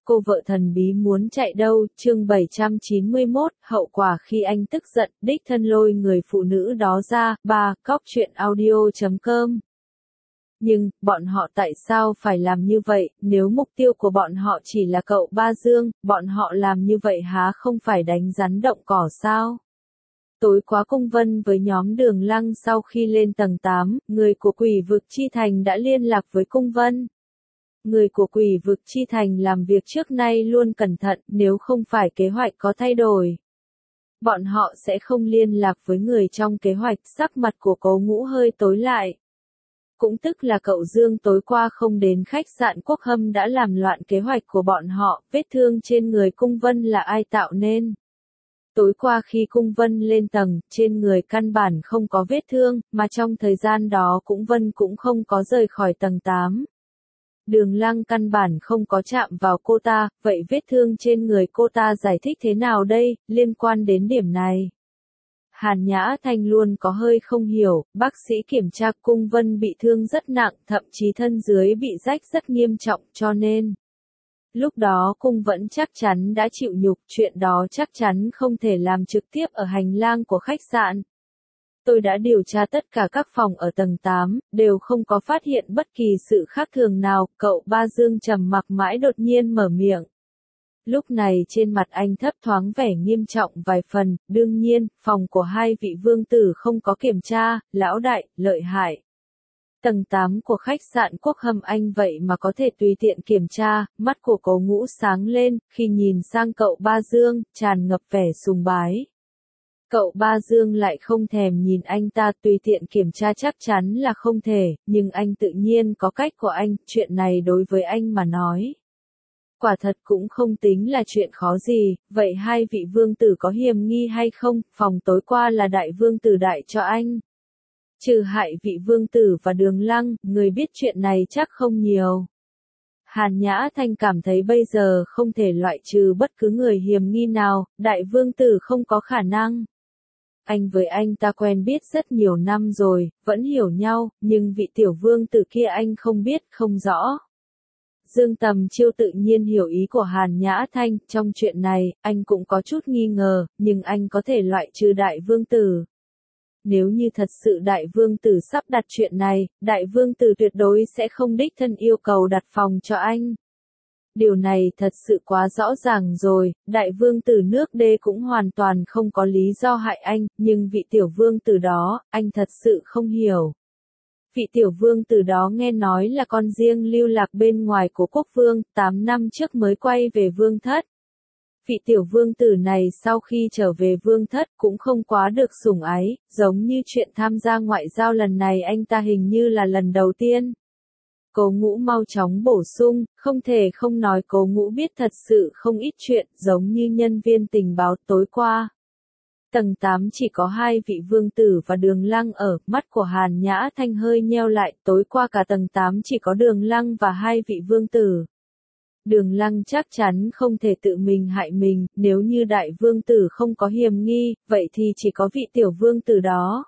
cô vợ thần bí muốn chạy đâu, chương 791, hậu quả khi anh tức giận, đích thân lôi người phụ nữ đó ra, Cóc truyện audio.com. Nhưng, bọn họ tại sao phải làm như vậy, nếu mục tiêu của bọn họ chỉ là cậu Ba Dương, bọn họ làm như vậy há không phải đánh rắn động cỏ sao? Tối qua Cung Vân với nhóm Đường Lăng sau khi lên tầng 8, người của Quỷ Vực Chi Thành đã liên lạc với Cung Vân. Người của Quỷ Vực Chi Thành làm việc trước nay luôn cẩn thận, nếu không phải kế hoạch có thay đổi, bọn họ sẽ không liên lạc với người trong kế hoạch. Sắc mặt của Cố Ngũ hơi tối lại. Cũng tức là cậu Dương tối qua không đến khách sạn Quốc Hâm đã làm loạn kế hoạch của bọn họ, vết thương trên người Cung Vân là ai tạo nên? Tối qua khi Cung Vân lên tầng, trên người căn bản không có vết thương, mà trong thời gian đó Vân cũng không có rời khỏi tầng 8. Đường Lăng căn bản không có chạm vào cô ta, vậy vết thương trên người cô ta giải thích thế nào đây, liên quan đến điểm này? Hàn Nhã Thanh luôn có hơi không hiểu, bác sĩ kiểm tra Cung Vân bị thương rất nặng, thậm chí thân dưới bị rách rất nghiêm trọng, cho nên lúc đó Cung vẫn chắc chắn đã chịu nhục, chuyện đó chắc chắn không thể làm trực tiếp ở hành lang của khách sạn. Tôi đã điều tra tất cả các phòng ở tầng 8, đều không có phát hiện bất kỳ sự khác thường nào, cậu Ba Dương trầm mặc mãi đột nhiên mở miệng. Lúc này trên mặt anh thấp thoáng vẻ nghiêm trọng vài phần, đương nhiên, phòng của hai vị vương tử không có kiểm tra, lão đại, lợi hại. Tầng 8 của khách sạn Quốc Hâm anh vậy mà có thể tùy tiện kiểm tra, mắt của Cố Ngũ sáng lên, khi nhìn sang cậu Ba Dương, tràn ngập vẻ sùng bái. Cậu Ba Dương lại không thèm nhìn anh ta, tùy tiện kiểm tra chắc chắn là không thể, nhưng anh tự nhiên có cách của anh, chuyện này đối với anh mà nói. Quả thật cũng không tính là chuyện khó gì, vậy hai vị vương tử có hiềm nghi hay không, phòng tối qua là đại vương tử đại cho anh. Trừ hại vị vương tử và Đường Lăng, người biết chuyện này chắc không nhiều. Hàn Nhã Thanh cảm thấy bây giờ không thể loại trừ bất cứ người hiềm nghi nào, đại vương tử không có khả năng. Anh với anh ta quen biết rất nhiều năm rồi, vẫn hiểu nhau, nhưng vị tiểu vương tử kia anh không biết, không rõ. Dương Tầm Chiêu tự nhiên hiểu ý của Hàn Nhã Thanh, trong chuyện này, anh cũng có chút nghi ngờ, nhưng anh có thể loại trừ đại vương tử. Nếu như thật sự đại vương tử sắp đặt chuyện này, đại vương tử tuyệt đối sẽ không đích thân yêu cầu đặt phòng cho anh. Điều này thật sự quá rõ ràng rồi, đại vương tử nước đê cũng hoàn toàn không có lý do hại anh, nhưng vị tiểu vương tử đó, anh thật sự không hiểu. Vị tiểu vương tử đó nghe nói là con riêng lưu lạc bên ngoài của quốc vương, 8 năm trước mới quay về vương thất. Vị tiểu vương tử này sau khi trở về vương thất cũng không quá được sủng ái, giống như chuyện tham gia ngoại giao lần này anh ta hình như là lần đầu tiên. Cố Ngũ mau chóng bổ sung, không thể không nói Cố Ngũ biết thật sự không ít chuyện, giống như nhân viên tình báo tối qua. Tầng 8 chỉ có hai vị vương tử và Đường Lăng ở, mắt của Hàn Nhã Thanh hơi nheo lại, tối qua cả tầng 8 chỉ có Đường Lăng và hai vị vương tử. Đường Lăng chắc chắn không thể tự mình hại mình, nếu như đại vương tử không có hiềm nghi, vậy thì chỉ có vị tiểu vương tử đó.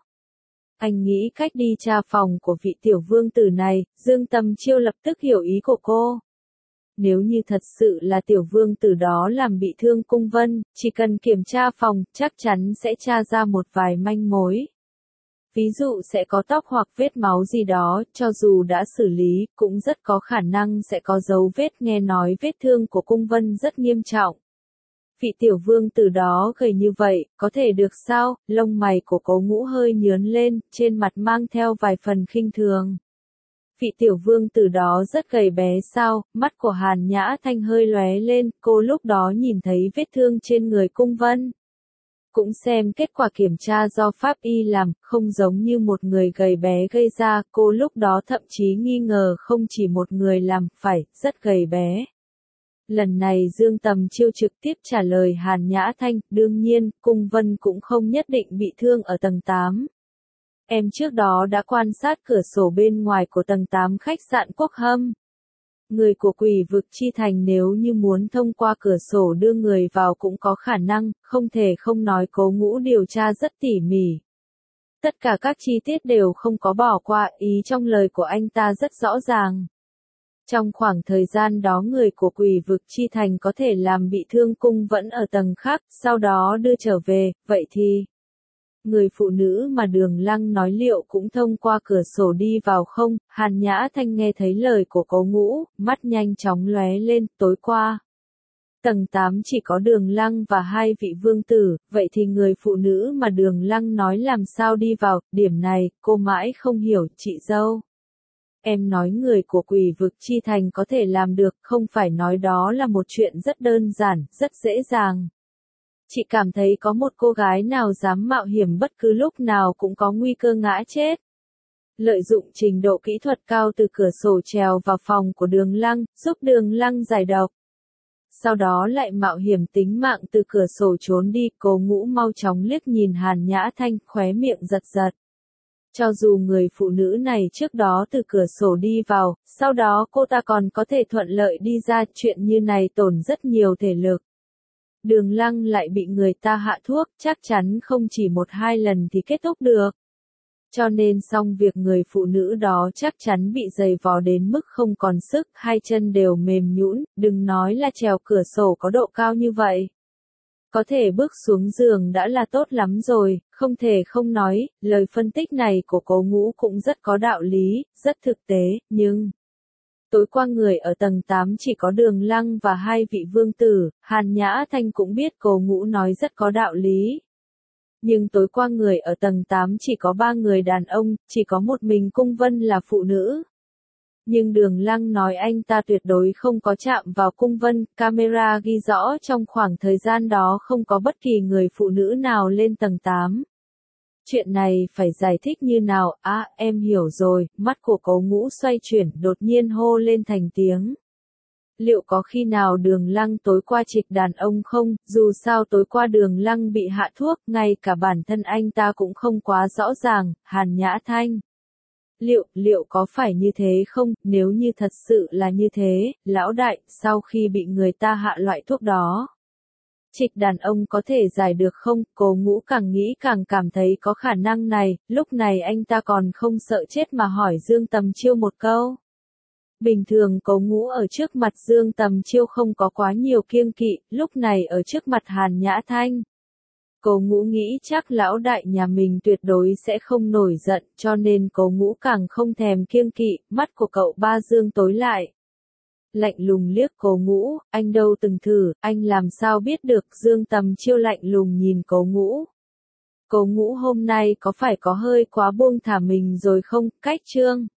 Anh nghĩ cách đi tra phòng của vị tiểu vương tử này, Dương Tầm Chiêu lập tức hiểu ý của cô. Nếu như thật sự là tiểu vương tử đó làm bị thương Cung Vân, chỉ cần kiểm tra phòng, chắc chắn sẽ tra ra một vài manh mối. Ví dụ sẽ có tóc hoặc vết máu gì đó, cho dù đã xử lý, cũng rất có khả năng sẽ có dấu vết. Nghe nói vết thương của Cung Vân rất nghiêm trọng. Vị tiểu vương tử đó gầy như vậy, có thể được sao? Lông mày của Cố Ngũ hơi nhướng lên, trên mặt mang theo vài phần khinh thường. Vị tiểu vương tử đó rất gầy bé sao? Mắt của Hàn Nhã Thanh hơi lóe lên, cô lúc đó nhìn thấy vết thương trên người Cung Vân. Cũng xem kết quả kiểm tra do pháp y làm, không giống như một người gầy bé gây ra, cô lúc đó thậm chí nghi ngờ không chỉ một người làm, phải, rất gầy bé. Lần này Dương Tầm Chiêu trực tiếp trả lời Hàn Nhã Thanh, đương nhiên, Cung Vân cũng không nhất định bị thương ở tầng 8. Em trước đó đã quan sát cửa sổ bên ngoài của tầng 8 khách sạn Quốc Hâm. Người của Quỷ Vực Chi Thành nếu như muốn thông qua cửa sổ đưa người vào cũng có khả năng, không thể không nói Cố Ngũ điều tra rất tỉ mỉ. Tất cả các chi tiết đều không có bỏ qua, ý trong lời của anh ta rất rõ ràng. Trong khoảng thời gian đó người của Quỷ Vực Chi Thành có thể làm bị thương cung vẫn ở tầng khác, sau đó đưa trở về, vậy thì người phụ nữ mà Đường Lăng nói liệu cũng thông qua cửa sổ đi vào không? Hàn Nhã Thanh nghe thấy lời của Cố Ngũ, mắt nhanh chóng lóe lên, tối qua. Tầng 8 chỉ có Đường Lăng và hai vị vương tử, vậy thì người phụ nữ mà Đường Lăng nói làm sao đi vào, điểm này, cô mãi không hiểu, chị dâu. Em nói người của Quỷ Vực Chi Thành có thể làm được, không phải nói đó là một chuyện rất đơn giản, rất dễ dàng. Chị cảm thấy có một cô gái nào dám mạo hiểm bất cứ lúc nào cũng có nguy cơ ngã chết. Lợi dụng trình độ kỹ thuật cao từ cửa sổ trèo vào phòng của Đường Lăng, giúp Đường Lăng giải độc. Sau đó lại mạo hiểm tính mạng từ cửa sổ trốn đi, Cố Ngũ mau chóng liếc nhìn Hàn Nhã Thanh, khóe miệng giật giật. Cho dù người phụ nữ này trước đó từ cửa sổ đi vào, sau đó cô ta còn có thể thuận lợi đi ra, chuyện như này tổn rất nhiều thể lực. Đường Lăng lại bị người ta hạ thuốc, chắc chắn không chỉ một hai lần thì kết thúc được. Cho nên xong việc người phụ nữ đó chắc chắn bị giày vò đến mức không còn sức, hai chân đều mềm nhũn, đừng nói là trèo cửa sổ có độ cao như vậy. Có thể bước xuống giường đã là tốt lắm rồi, không thể không nói, lời phân tích này của Cố Ngũ cũng rất có đạo lý, rất thực tế, nhưng tối qua người ở tầng 8 chỉ có Đường Lăng và hai vị vương tử, Hàn Nhã Thanh cũng biết Cố Ngũ nói rất có đạo lý. Nhưng tối qua người ở tầng 8 chỉ có 3 người đàn ông, chỉ có một mình Cung Vân là phụ nữ. Nhưng Đường Lăng nói anh ta tuyệt đối không có chạm vào Cung Vân, camera ghi rõ trong khoảng thời gian đó không có bất kỳ người phụ nữ nào lên tầng 8. Chuyện này phải giải thích như nào? À, em hiểu rồi, mắt của Cố Ngũ xoay chuyển, đột nhiên hô lên thành tiếng. Liệu có khi nào Đường Lăng tối qua trịch đàn ông không? Dù sao tối qua Đường Lăng bị hạ thuốc, ngay cả bản thân anh ta cũng không quá rõ ràng, Hàn Nhã Thanh. Liệu có phải như thế không? Nếu như thật sự là như thế, lão đại, sau khi bị người ta hạ loại thuốc đó, trịch đàn ông có thể giải được không? Cố Ngũ càng nghĩ càng cảm thấy có khả năng này, lúc này anh ta còn không sợ chết mà hỏi Dương Tầm Chiêu một câu. Bình thường Cố Ngũ ở trước mặt Dương Tầm Chiêu không có quá nhiều kiêng kỵ, lúc này ở trước mặt Hàn Nhã Thanh. Cố Ngũ nghĩ chắc lão đại nhà mình tuyệt đối sẽ không nổi giận, cho nên Cố Ngũ càng không thèm kiêng kỵ, mắt của cậu ba Dương tối lại. Lạnh lùng liếc Cố Ngũ, anh đâu từng thử, anh làm sao biết được? Dương Tầm Chiêu lạnh lùng nhìn Cố Ngũ. Cố Ngũ hôm nay có phải có hơi quá buông thả mình rồi không? Cách chương